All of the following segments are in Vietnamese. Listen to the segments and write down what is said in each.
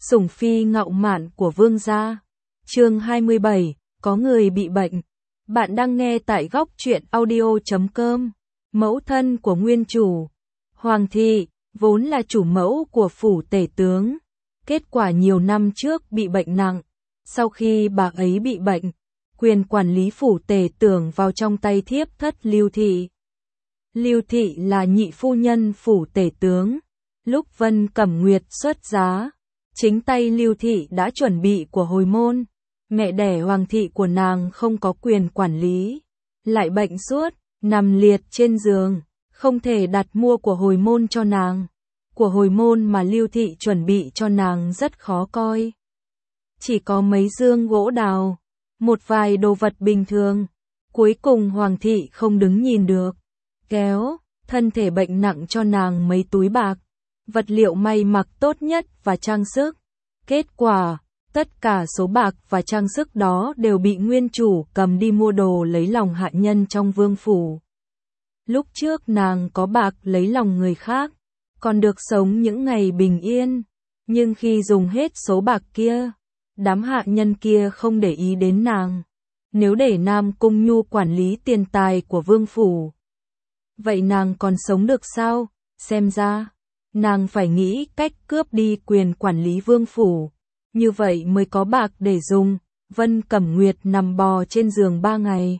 Sủng phi ngạo mạn của vương gia. Chương 27, có người bị bệnh. Bạn đang nghe tại góc truyện audio.com. Mẫu thân của nguyên chủ, Hoàng thị, vốn là chủ mẫu của phủ tể tướng. Kết quả nhiều năm trước bị bệnh nặng. Sau khi bà ấy bị bệnh, quyền quản lý phủ tể tướng vào trong tay thiếp thất Lưu thị. Lưu thị là nhị phu nhân phủ tể tướng. Lúc Vân Cẩm Nguyệt xuất giá, chính tay Lưu thị đã chuẩn bị của hồi môn. Mẹ đẻ Hoàng thị của nàng không có quyền quản lý, lại bệnh suốt, nằm liệt trên giường, không thể đặt mua của hồi môn cho nàng. Của hồi môn mà Lưu thị chuẩn bị cho nàng rất khó coi. Chỉ có mấy dương gỗ đào, một vài đồ vật bình thường. Cuối cùng Hoàng thị không đứng nhìn được, kéo thân thể bệnh nặng cho nàng mấy túi bạc, vật liệu may mặc tốt nhất và trang sức. Kết quả, tất cả số bạc và trang sức đó đều bị nguyên chủ cầm đi mua đồ lấy lòng hạ nhân trong vương phủ. Lúc trước nàng có bạc lấy lòng người khác, còn được sống những ngày bình yên. Nhưng khi dùng hết số bạc kia, đám hạ nhân kia không để ý đến nàng. Nếu để Nam Cung Nhu quản lý tiền tài của vương phủ, vậy nàng còn sống được sao? Xem ra, nàng phải nghĩ cách cướp đi quyền quản lý vương phủ, như vậy mới có bạc để dùng. Vân Cẩm Nguyệt nằm bò trên giường 3 ngày.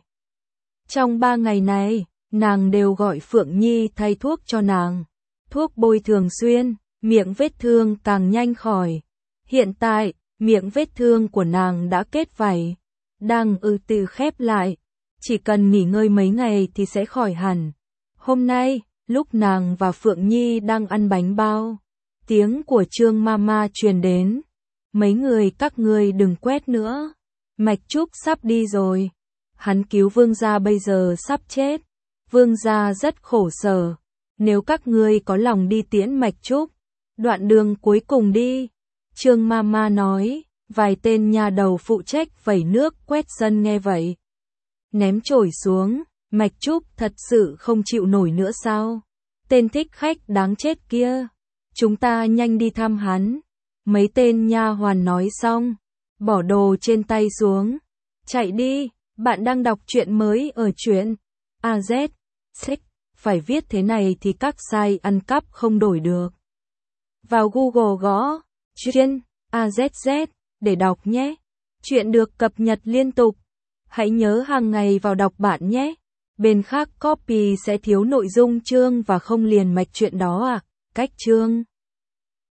Trong 3 ngày này, nàng đều gọi Phượng Nhi thay thuốc cho nàng. Thuốc bôi thường xuyên, miệng vết thương càng nhanh khỏi. Hiện tại, miệng vết thương của nàng đã kết vảy, đang từ khép lại. Chỉ cần nghỉ ngơi mấy ngày thì sẽ khỏi hẳn. Hôm nay, lúc nàng và Phượng Nhi đang ăn bánh bao, tiếng của Trương Mama truyền đến. Mấy người các ngươi đừng quét nữa. Mạch Trúc sắp đi rồi. Hắn cứu vương gia bây giờ sắp chết. Vương gia rất khổ sở. Nếu các ngươi có lòng đi tiễn Mạch Trúc, đoạn đường cuối cùng đi. Trương Mama nói. Vài tên nhà đầu phụ trách vẩy nước quét sân nghe vậy, ném chổi xuống. Mạch Trúc thật sự không chịu nổi nữa sao? Tên thích khách đáng chết kia, chúng ta nhanh đi thăm hắn. Mấy tên nha hoàn nói xong, bỏ đồ trên tay xuống. Chạy đi, bạn đang đọc truyện mới ở truyện AZ. Phải viết thế này thì các site ăn cắp không đổi được. Vào Google gõ truyện AZZ để đọc nhé. Truyện được cập nhật liên tục. Hãy nhớ hàng ngày vào đọc bạn nhé. Bên khác copy sẽ thiếu nội dung chương và không liền mạch truyện đó à. Cách chương